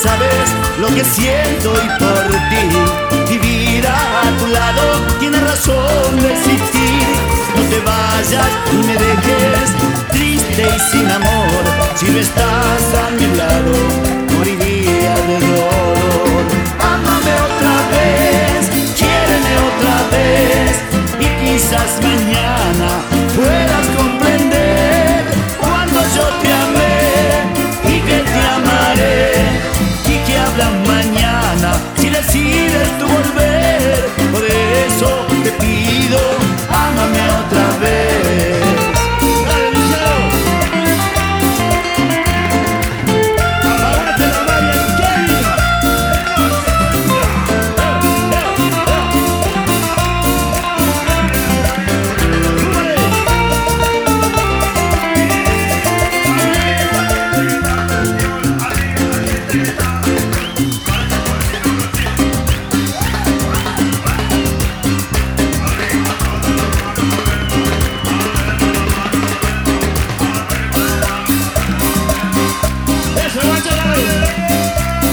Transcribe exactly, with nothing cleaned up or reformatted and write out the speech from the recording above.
sabes lo que siento y por ti. Mi vida a tu lado tiene razón de existir. No te vayas y me dejes triste y sin amor. Si no estás a mi lado, moriría de dolor. Ámame otra vez, quiéreme otra vez, y quizás mañana